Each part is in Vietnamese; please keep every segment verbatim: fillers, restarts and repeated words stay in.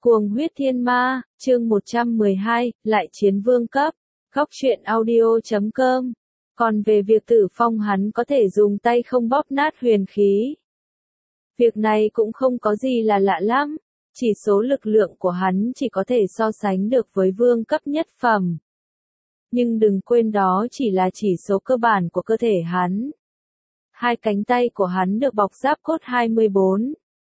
Cuồng huyết thiên ma, chương một trăm mười hai, lại chiến vương cấp. Góc truyện audio chấm com. Còn về việc Tử Phong hắn có thể dùng tay không bóp nát huyền khí. Việc này cũng không có gì là lạ lắm, chỉ số lực lượng của hắn chỉ có thể so sánh được với vương cấp nhất phẩm. Nhưng đừng quên đó chỉ là chỉ số cơ bản của cơ thể hắn. Hai cánh tay của hắn được bọc giáp cốt hai mươi bốn.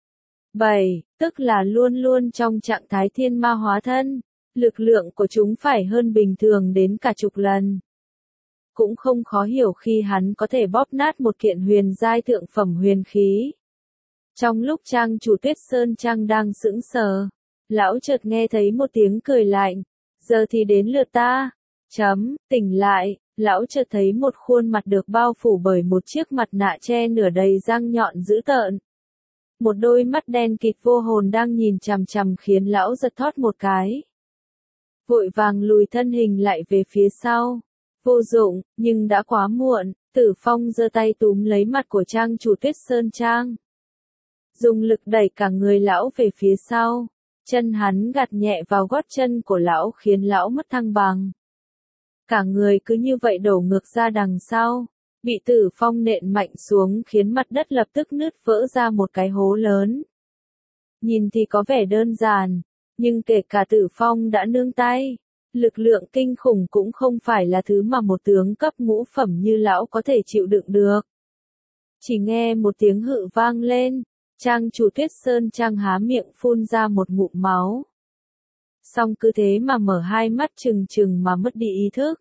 bảy, tức là luôn luôn trong trạng thái thiên ma hóa thân, lực lượng của chúng phải hơn bình thường đến cả chục lần. Cũng không khó hiểu khi hắn có thể bóp nát một kiện huyền giai thượng phẩm huyền khí. Trong lúc trang chủ Tuyết Sơn Trang đang sững sờ, lão chợt nghe thấy một tiếng cười lạnh, giờ thì đến lượt ta. Chấm, tỉnh lại, lão chợt thấy một khuôn mặt được bao phủ bởi một chiếc mặt nạ che nửa đầy răng nhọn dữ tợn. Một đôi mắt đen kịt vô hồn đang nhìn chằm chằm khiến lão giật thót một cái. Vội vàng lùi thân hình lại về phía sau. Vô dụng, nhưng đã quá muộn, Tử Phong giơ tay túm lấy mặt của trang chủ Tuyết Sơn Trang. Dùng lực đẩy cả người lão về phía sau. Chân hắn gạt nhẹ vào gót chân của lão khiến lão mất thăng bằng. Cả người cứ như vậy đổ ngược ra đằng sau. Bị Tử Phong nện mạnh xuống khiến mặt đất lập tức nứt vỡ ra một cái hố lớn. Nhìn thì có vẻ đơn giản, nhưng kể cả Tử Phong đã nương tay, lực lượng kinh khủng cũng không phải là thứ mà một tướng cấp ngũ phẩm như lão có thể chịu đựng được. Chỉ nghe một tiếng hự vang lên, trang chủ Tuyết Sơn Trang há miệng phun ra một ngụm máu. Xong cứ thế mà mở hai mắt trừng trừng mà mất đi ý thức.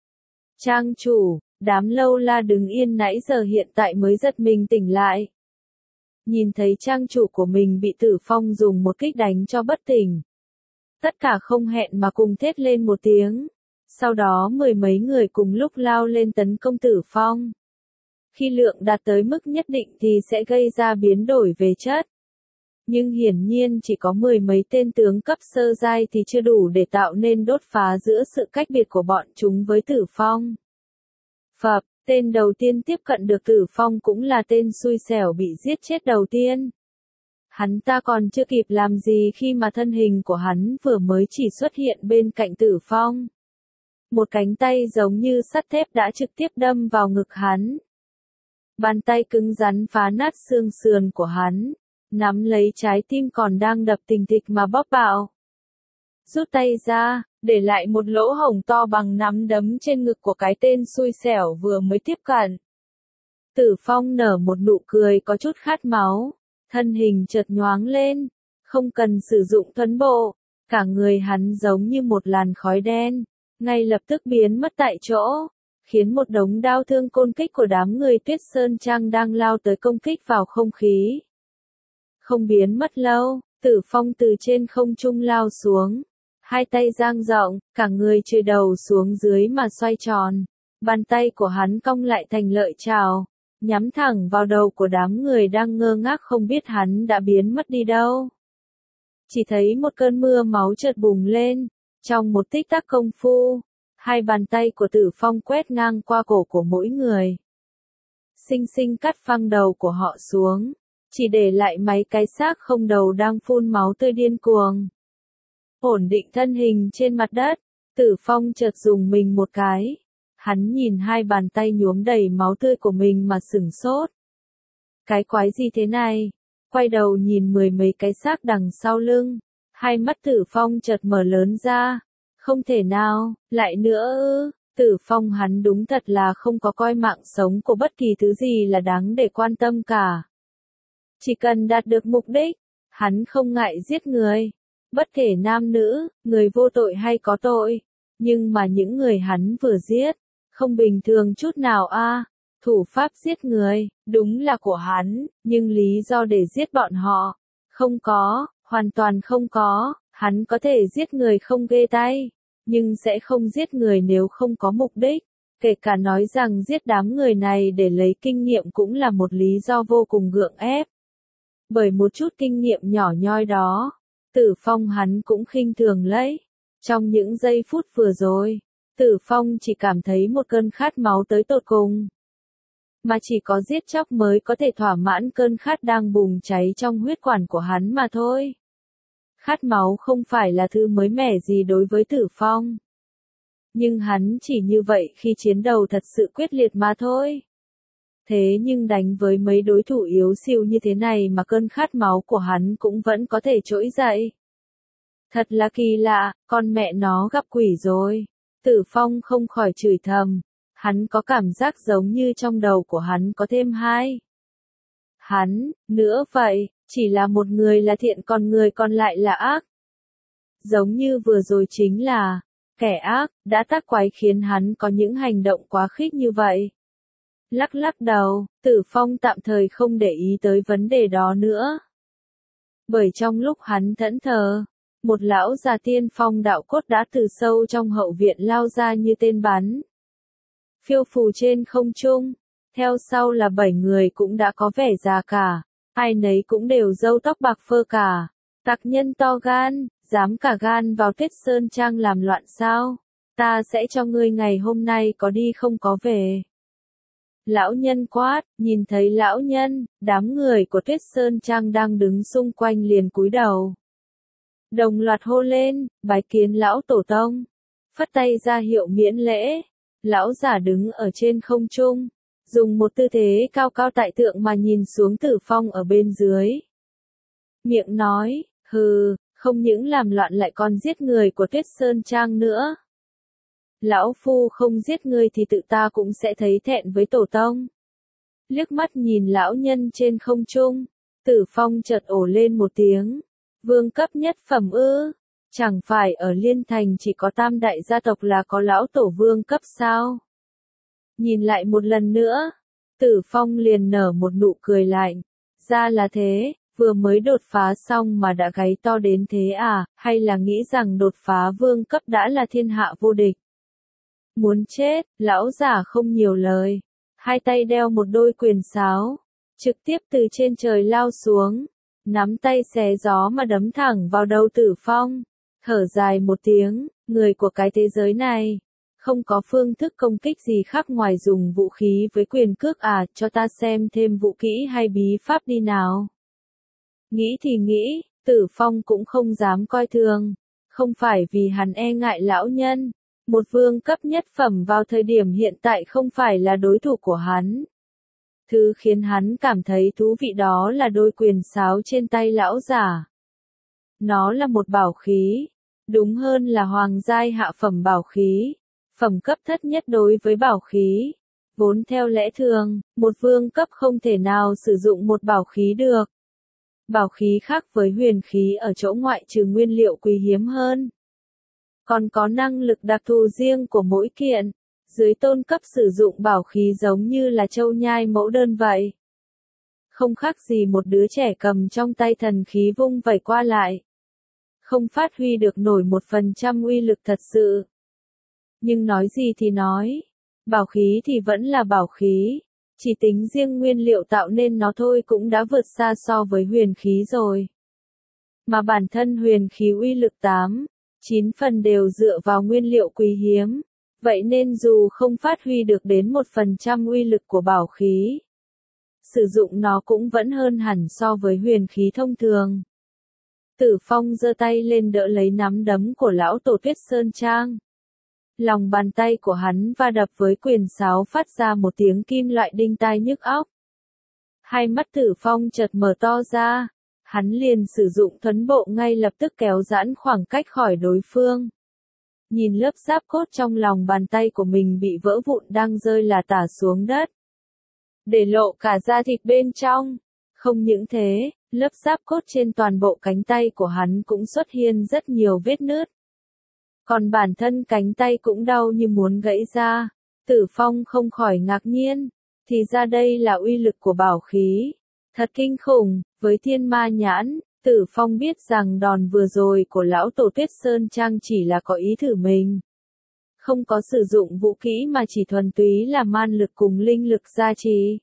Trang chủ, đám lâu la đứng yên nãy giờ hiện tại mới giật mình tỉnh lại. Nhìn thấy trang chủ của mình bị Tử Phong dùng một kích đánh cho bất tỉnh. Tất cả không hẹn mà cùng thét lên một tiếng. Sau đó mười mấy người cùng lúc lao lên tấn công Tử Phong. Khi lượng đạt tới mức nhất định thì sẽ gây ra biến đổi về chất. Nhưng hiển nhiên chỉ có mười mấy tên tướng cấp sơ giai thì chưa đủ để tạo nên đốt phá giữa sự cách biệt của bọn chúng với Tử Phong. Phập, tên đầu tiên tiếp cận được Tử Phong cũng là tên xui xẻo bị giết chết đầu tiên. Hắn ta còn chưa kịp làm gì khi mà thân hình của hắn vừa mới chỉ xuất hiện bên cạnh Tử Phong. Một cánh tay giống như sắt thép đã trực tiếp đâm vào ngực hắn. Bàn tay cứng rắn phá nát xương sườn của hắn, nắm lấy trái tim còn đang đập thình thịch mà bóp bạo. Rút tay ra, để lại một lỗ hổng to bằng nắm đấm trên ngực của cái tên xui xẻo vừa mới tiếp cận. Tử Phong nở một nụ cười có chút khát máu, thân hình chợt nhoáng lên, không cần sử dụng thuẫn bộ, cả người hắn giống như một làn khói đen, ngay lập tức biến mất tại chỗ, khiến một đống đao thương côn kích của đám người Tuyết Sơn Trang đang lao tới công kích vào không khí. Không biến mất lâu, Tử Phong từ trên không trung lao xuống. Hai tay dang rộng, cả người chừa đầu xuống dưới mà xoay tròn. Bàn tay của hắn cong lại thành lợi chảo, nhắm thẳng vào đầu của đám người đang ngơ ngác không biết hắn đã biến mất đi đâu. Chỉ thấy một cơn mưa máu chợt bùng lên, trong một tích tắc công phu, hai bàn tay của Tử Phong quét ngang qua cổ của mỗi người. Xinh xinh cắt phăng đầu của họ xuống, chỉ để lại mấy cái xác không đầu đang phun máu tươi điên cuồng. Ổn định thân hình trên mặt đất, Tử Phong chợt dùng mình một cái. Hắn nhìn hai bàn tay nhuốm đầy máu tươi của mình mà sửng sốt. Cái quái gì thế này? Quay đầu nhìn mười mấy cái xác đằng sau lưng. Hai mắt Tử Phong chợt mở lớn ra. Không thể nào, lại nữa ư. Tử Phong hắn đúng thật là không có coi mạng sống của bất kỳ thứ gì là đáng để quan tâm cả. Chỉ cần đạt được mục đích, hắn không ngại giết người. Bất kể nam nữ, người vô tội hay có tội. Nhưng mà những người hắn vừa giết, không bình thường chút nào a. À. Thủ pháp giết người, đúng là của hắn, nhưng lý do để giết bọn họ, không có, hoàn toàn không có. Hắn có thể giết người không ghê tay, nhưng sẽ không giết người nếu không có mục đích. Kể cả nói rằng giết đám người này để lấy kinh nghiệm cũng là một lý do vô cùng gượng ép. Bởi một chút kinh nghiệm nhỏ nhoi đó, Tử Phong hắn cũng khinh thường lấy. Trong những giây phút vừa rồi, Tử Phong chỉ cảm thấy một cơn khát máu tới tột cùng. Mà chỉ có giết chóc mới có thể thỏa mãn cơn khát đang bùng cháy trong huyết quản của hắn mà thôi. Khát máu không phải là thứ mới mẻ gì đối với Tử Phong. Nhưng hắn chỉ như vậy khi chiến đấu thật sự quyết liệt mà thôi. Thế nhưng đánh với mấy đối thủ yếu xìu như thế này mà cơn khát máu của hắn cũng vẫn có thể trỗi dậy. Thật là kỳ lạ, con mẹ nó gặp quỷ rồi. Tử Phong không khỏi chửi thầm. Hắn có cảm giác giống như trong đầu của hắn có thêm hai. Hắn, nữa vậy, chỉ là một người là thiện còn người còn lại là ác. Giống như vừa rồi chính là, kẻ ác, đã tác quái khiến hắn có những hành động quá khích như vậy. Lắc lắc đầu, Tử Phong tạm thời không để ý tới vấn đề đó nữa. Bởi trong lúc hắn thẫn thờ, một lão già tiên phong đạo cốt đã từ sâu trong hậu viện lao ra như tên bắn. Phiêu phù trên không trung, theo sau là bảy người cũng đã có vẻ già cả, ai nấy cũng đều râu tóc bạc phơ cả. Tặc nhân to gan, dám cả gan vào Tuyết Sơn Trang làm loạn sao? Ta sẽ cho ngươi ngày hôm nay có đi không có về. Lão nhân quát, nhìn thấy lão nhân, đám người của Tuyết Sơn Trang đang đứng xung quanh liền cúi đầu. Đồng loạt hô lên, bái kiến lão tổ tông. Phất tay ra hiệu miễn lễ. Lão giả đứng ở trên không trung, dùng một tư thế cao cao tại thượng mà nhìn xuống Tử Phong ở bên dưới. Miệng nói, hừ, không những làm loạn lại còn giết người của Tuyết Sơn Trang nữa. Lão phu không giết ngươi thì tự ta cũng sẽ thấy thẹn với tổ tông. Liếc mắt nhìn lão nhân trên không trung, Tử Phong chợt ồ lên một tiếng. Vương cấp nhất phẩm ư? Chẳng phải ở Liên Thành chỉ có tam đại gia tộc là có lão tổ vương cấp sao? Nhìn lại một lần nữa, Tử Phong liền nở một nụ cười lạnh. Ra là thế, vừa mới đột phá xong mà đã gáy to đến thế à, hay là nghĩ rằng đột phá vương cấp đã là thiên hạ vô địch? Muốn chết, lão giả không nhiều lời. Hai tay đeo một đôi quyền sáo, trực tiếp từ trên trời lao xuống, nắm tay xé gió mà đấm thẳng vào đầu Tử Phong. Thở dài một tiếng, người của cái thế giới này, không có phương thức công kích gì khác ngoài dùng vũ khí với quyền cước à, cho ta xem thêm vũ kỹ hay bí pháp đi nào. Nghĩ thì nghĩ, Tử Phong cũng không dám coi thường, không phải vì hắn e ngại lão nhân, một vương cấp nhất phẩm vào thời điểm hiện tại không phải là đối thủ của hắn. Thứ khiến hắn cảm thấy thú vị đó là đôi quyền sáo trên tay lão giả. Nó là một bảo khí, đúng hơn là hoàng giai hạ phẩm bảo khí, phẩm cấp thấp nhất đối với bảo khí. Vốn theo lẽ thường, một vương cấp không thể nào sử dụng một bảo khí được. Bảo khí khác với huyền khí ở chỗ ngoại trừ nguyên liệu quý hiếm hơn, còn có năng lực đặc thù riêng của mỗi kiện. Dưới tôn cấp sử dụng bảo khí giống như là châu nhai mẫu đơn vậy. Không khác gì một đứa trẻ cầm trong tay thần khí vung vẩy qua lại. Không phát huy được nổi một phần trăm uy lực thật sự. Nhưng nói gì thì nói, bảo khí thì vẫn là bảo khí. Chỉ tính riêng nguyên liệu tạo nên nó thôi cũng đã vượt xa so với huyền khí rồi. Mà bản thân huyền khí uy lực tám, chín phần đều dựa vào nguyên liệu quý hiếm. Vậy nên dù không phát huy được đến một phần trăm uy lực của bảo khí, sử dụng nó cũng vẫn hơn hẳn so với huyền khí thông thường. Tử Phong giơ tay lên đỡ lấy nắm đấm của lão tổ Tuyết Sơn Trang. Lòng bàn tay của hắn va đập với quyền sáo phát ra một tiếng kim loại đinh tai nhức óc. Hai mắt Tử Phong chợt mở to ra, hắn liền sử dụng thuấn bộ ngay lập tức kéo giãn khoảng cách khỏi đối phương. Nhìn lớp giáp cốt trong lòng bàn tay của mình bị vỡ vụn đang rơi là tả xuống đất, để lộ cả da thịt bên trong. Không những thế, lớp giáp cốt trên toàn bộ cánh tay của hắn cũng xuất hiện rất nhiều vết nứt. Còn bản thân cánh tay cũng đau như muốn gãy ra. Tử Phong không khỏi ngạc nhiên, thì ra đây là uy lực của bảo khí. Thật kinh khủng, với thiên ma nhãn. Tử Phong biết rằng đòn vừa rồi của lão tổ Tuyết Sơn Trang chỉ là có ý thử mình. Không có sử dụng vũ kỹ mà chỉ thuần túy là man lực cùng linh lực gia trì.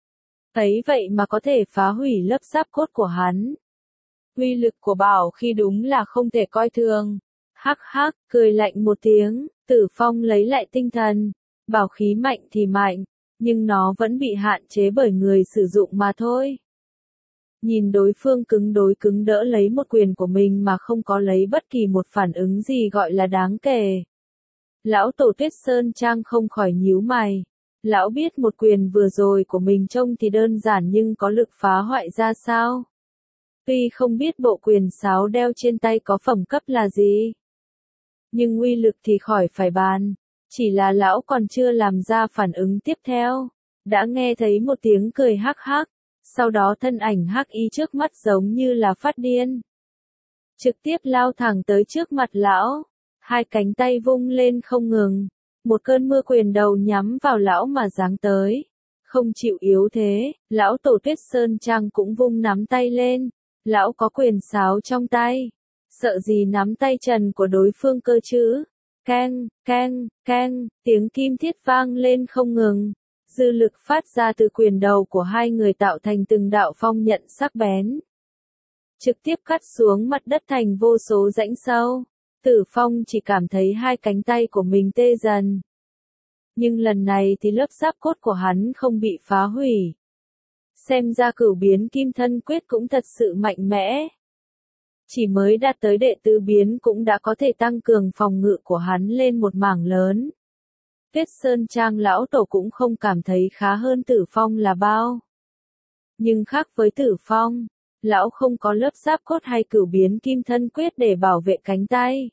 Ấy vậy mà có thể phá hủy lớp giáp cốt của hắn. Uy lực của bảo khí đúng là không thể coi thường. Hắc hắc, cười lạnh một tiếng, Tử Phong lấy lại tinh thần. Bảo khí mạnh thì mạnh, nhưng nó vẫn bị hạn chế bởi người sử dụng mà thôi. Nhìn đối phương cứng đối cứng đỡ lấy một quyền của mình mà không có lấy bất kỳ một phản ứng gì gọi là đáng kể. Lão Tổ Tuyết Sơn Trang không khỏi nhíu mày. Lão biết một quyền vừa rồi của mình trông thì đơn giản nhưng có lực phá hoại ra sao. Tuy không biết bộ quyền sáo đeo trên tay có phẩm cấp là gì, nhưng uy lực thì khỏi phải bàn. Chỉ là lão còn chưa làm ra phản ứng tiếp theo, đã nghe thấy một tiếng cười hắc hắc, sau đó thân ảnh hắc y trước mắt giống như là phát điên. Trực tiếp lao thẳng tới trước mặt lão, hai cánh tay vung lên không ngừng, một cơn mưa quyền đầu nhắm vào lão mà giáng tới. Không chịu yếu thế, lão Tổ Tuyết Sơn Trang cũng vung nắm tay lên, lão có quyền sáo trong tay, sợ gì nắm tay trần của đối phương cơ chứ. Keng, keng, keng, tiếng kim thiết vang lên không ngừng. Dư lực phát ra từ quyền đầu của hai người tạo thành từng đạo phong nhận sắc bén, trực tiếp cắt xuống mặt đất thành vô số rãnh sâu. Tử Phong chỉ cảm thấy hai cánh tay của mình tê dần. Nhưng lần này thì lớp giáp cốt của hắn không bị phá hủy. Xem ra cửu biến kim thân quyết cũng thật sự mạnh mẽ. Chỉ mới đạt tới đệ tứ biến cũng đã có thể tăng cường phòng ngự của hắn lên một mảng lớn. Tuyết Sơn Trang lão tổ cũng không cảm thấy khá hơn Tử Phong là bao. Nhưng khác với Tử Phong, lão không có lớp giáp cốt hay cửu biến kim thân quyết để bảo vệ cánh tay.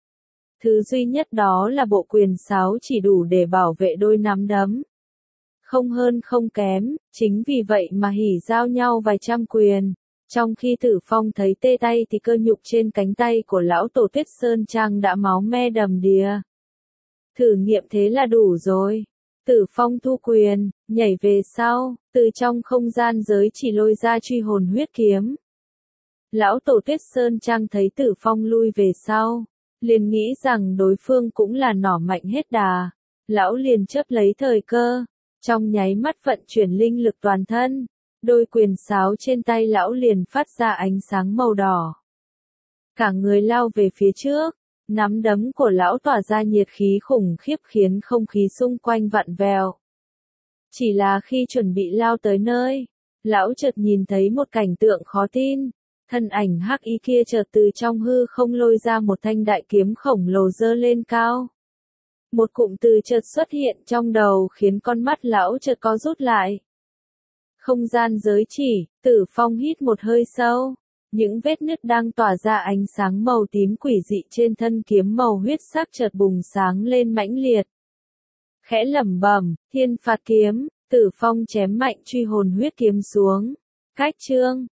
Thứ duy nhất đó là bộ quyền sáo chỉ đủ để bảo vệ đôi nắm đấm. Không hơn không kém, chính vì vậy mà hỉ giao nhau vài trăm quyền. Trong khi Tử Phong thấy tê tay thì cơ nhục trên cánh tay của lão Tổ Tuyết Sơn Trang đã máu me đầm đìa. Thử nghiệm thế là đủ rồi. Tử Phong thu quyền, nhảy về sau, từ trong không gian giới chỉ lôi ra truy hồn huyết kiếm. Lão Tổ Tuyết Sơn Trang thấy Tử Phong lui về sau, liền nghĩ rằng đối phương cũng là nỏ mạnh hết đà. Lão liền chớp lấy thời cơ, trong nháy mắt vận chuyển linh lực toàn thân. Đôi quyền sáo trên tay lão liền phát ra ánh sáng màu đỏ. Cả người lao về phía trước, nắm đấm của lão tỏa ra nhiệt khí khủng khiếp khiến không khí xung quanh vặn vẹo. Chỉ là khi chuẩn bị lao tới nơi, lão chợt nhìn thấy một cảnh tượng khó tin. Thân ảnh hắc y kia chợt từ trong hư không lôi ra một thanh đại kiếm khổng lồ giơ lên cao. Một cụm từ chợt xuất hiện trong đầu khiến con mắt lão chợt co rút lại. Không gian giới chỉ, Tử Phong hít một hơi sâu. Những vết nứt đang tỏa ra ánh sáng màu tím quỷ dị trên thân kiếm màu huyết sắc chợt bùng sáng lên mãnh liệt. Khẽ lẩm bẩm, thiên phạt kiếm, Tử Phong chém mạnh truy hồn huyết kiếm xuống. Cách chương